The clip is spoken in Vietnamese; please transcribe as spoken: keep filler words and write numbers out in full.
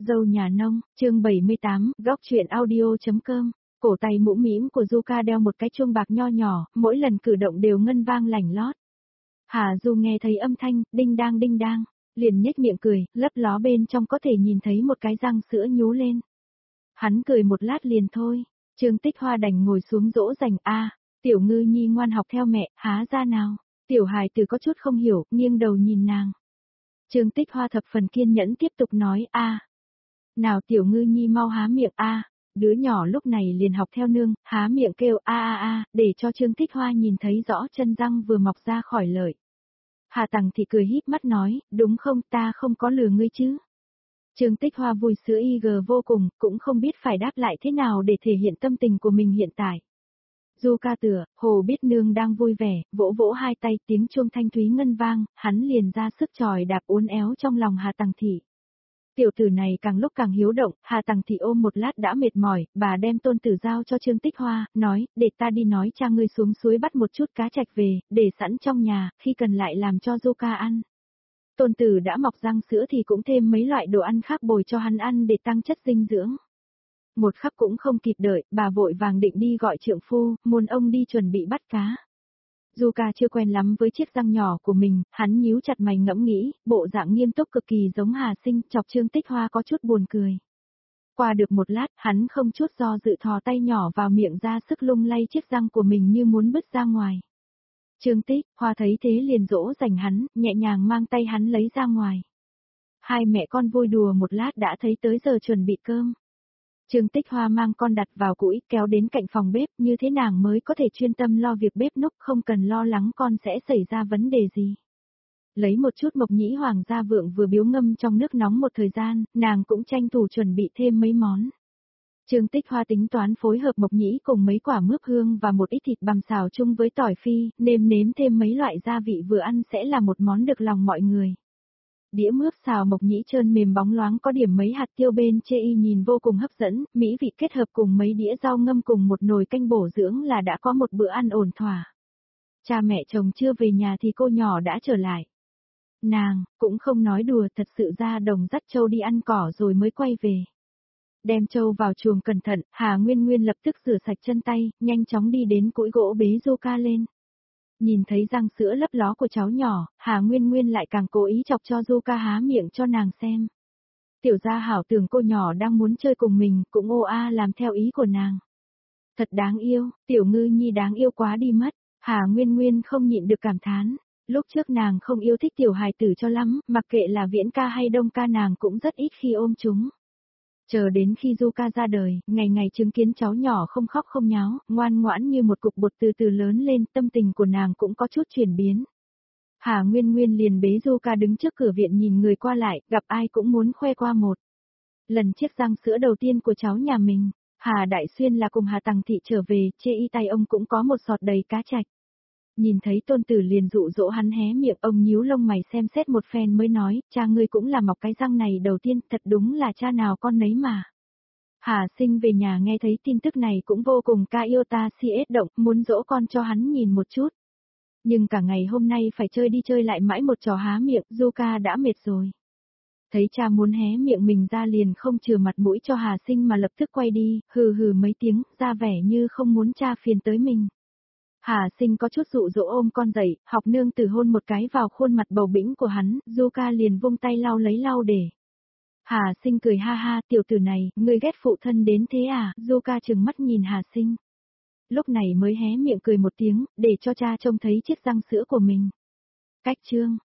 Dâu nhà nông, chương bảy mươi tám, góc chuyện audio.com. Cổ tay mũ mĩm của Yuka đeo một cái chuông bạc nho nhỏ, mỗi lần cử động đều ngân vang lành lót. Hà Du nghe thấy âm thanh, đinh đang đinh đang, liền nhếch miệng cười, lấp ló bên trong có thể nhìn thấy một cái răng sữa nhú lên. Hắn cười một lát liền thôi, Trương Tích Hoa đành ngồi xuống dỗ dành a, Tiểu Ngư Nhi ngoan học theo mẹ, há ra nào. Tiểu hài tử có chút không hiểu, nghiêng đầu nhìn nàng. Trương Tích Hoa thập phần kiên nhẫn tiếp tục nói a. Nào Tiểu Ngư Nhi mau há miệng a. Đứa nhỏ lúc này liền học theo nương, há miệng kêu a a a, để cho Trương Tích Hoa nhìn thấy rõ chân răng vừa mọc ra khỏi lợi. Hà Tằng thì cười híp mắt nói, đúng không, ta không có lừa ngươi chứ. Trương Tích Hoa vui sữa y gờ vô cùng, cũng không biết phải đáp lại thế nào để thể hiện tâm tình của mình hiện tại. Yuka tựa, hồ biết nương đang vui vẻ, vỗ vỗ hai tay, tiếng chuông thanh thúy ngân vang, hắn liền ra sức chòi đạp uốn éo trong lòng Hà Tằng Thị. Tiểu tử này càng lúc càng hiếu động, Hà Tằng Thị ôm một lát đã mệt mỏi, bà đem tôn tử giao cho Trương Tích Hoa, nói, để ta đi nói cha ngươi xuống suối bắt một chút cá trạch về, để sẵn trong nhà, khi cần lại làm cho Yuka ăn. Tôn tử đã mọc răng sữa thì cũng thêm mấy loại đồ ăn khác bồi cho hắn ăn để tăng chất dinh dưỡng. Một khắc cũng không kịp đợi, bà vội vàng định đi gọi trượng phu, muốn ông đi chuẩn bị bắt cá. Yuka chưa quen lắm với chiếc răng nhỏ của mình, hắn nhíu chặt mày ngẫm nghĩ, bộ dạng nghiêm túc cực kỳ giống Hà Sinh, chọc Trương Tích Hoa có chút buồn cười. Qua được một lát, hắn không chút do dự thò tay nhỏ vào miệng ra sức lung lay chiếc răng của mình như muốn bứt ra ngoài. Trương Tích Hoa thấy thế liền dỗ dành hắn, nhẹ nhàng mang tay hắn lấy ra ngoài. Hai mẹ con vui đùa một lát đã thấy tới giờ chuẩn bị cơm. Trương Tích Hoa mang con đặt vào cũi, kéo đến cạnh phòng bếp, như thế nàng mới có thể chuyên tâm lo việc bếp núc, không cần lo lắng con sẽ xảy ra vấn đề gì. Lấy một chút mộc nhĩ hoàng gia vượng vừa biếu ngâm trong nước nóng một thời gian, nàng cũng tranh thủ chuẩn bị thêm mấy món. Trương Tích Hoa tính toán phối hợp mộc nhĩ cùng mấy quả mướp hương và một ít thịt bằm xào chung với tỏi phi, nêm nếm thêm mấy loại gia vị vừa ăn sẽ là một món được lòng mọi người. Đĩa mướp xào mộc nhĩ trơn mềm bóng loáng có điểm mấy hạt tiêu bên chê y nhìn vô cùng hấp dẫn, mỹ vị kết hợp cùng mấy đĩa rau ngâm cùng một nồi canh bổ dưỡng là đã có một bữa ăn ổn thỏa. Cha mẹ chồng chưa về nhà thì cô nhỏ đã trở lại. Nàng, cũng không nói đùa, thật sự ra đồng dắt Châu đi ăn cỏ rồi mới quay về. Đem Châu vào chuồng cẩn thận, Hà Nguyên Nguyên lập tức rửa sạch chân tay, nhanh chóng đi đến cũi gỗ bế Yuka lên. Nhìn thấy răng sữa lấp ló của cháu nhỏ, Hà Nguyên Nguyên lại càng cố ý chọc cho Yuka há miệng cho nàng xem. Tiểu gia hảo tưởng cô nhỏ đang muốn chơi cùng mình, cũng ô a làm theo ý của nàng. Thật đáng yêu, Tiểu Ngư Nhi đáng yêu quá đi mất, Hà Nguyên Nguyên không nhịn được cảm thán. Lúc trước nàng không yêu thích tiểu hài tử cho lắm, mặc kệ là Viễn ca hay Đông ca nàng cũng rất ít khi ôm chúng. Chờ đến khi Yuka ra đời, ngày ngày chứng kiến cháu nhỏ không khóc không nháo, ngoan ngoãn như một cục bột từ từ lớn lên, tâm tình của nàng cũng có chút chuyển biến. Hà Nguyên Nguyên liền bế Yuka đứng trước cửa viện nhìn người qua lại, gặp ai cũng muốn khoe qua một lần chiếc răng sữa đầu tiên của cháu nhà mình. Hà Đại Xuyên là cùng Hà Tằng Thị trở về, chê y tay ông cũng có một sọt đầy cá trạch. Nhìn thấy tôn tử liền dụ dỗ hắn hé miệng, ông nhíu lông mày xem xét một phen mới nói, cha ngươi cũng là mọc cái răng này đầu tiên, thật đúng là cha nào con nấy mà. Hà Sinh về nhà nghe thấy tin tức này cũng vô cùng ca yêu ta si ết động, muốn dỗ con cho hắn nhìn một chút. Nhưng cả ngày hôm nay phải chơi đi chơi lại mãi một trò há miệng, Yuka đã mệt rồi. Thấy cha muốn hé miệng mình ra liền không chừa mặt mũi cho Hà Sinh mà lập tức quay đi, hừ hừ mấy tiếng, ra vẻ như không muốn cha phiền tới mình. Hà Sinh có chút dụ dỗ ôm con dậy, học nương tử hôn một cái vào khuôn mặt bầu bĩnh của hắn, Yuka liền vung tay lau lấy lau để. Hà Sinh cười ha ha, tiểu tử này, ngươi ghét phụ thân đến thế à, Yuka trừng mắt nhìn Hà Sinh. Lúc này mới hé miệng cười một tiếng, để cho cha trông thấy chiếc răng sữa của mình. Cách chương.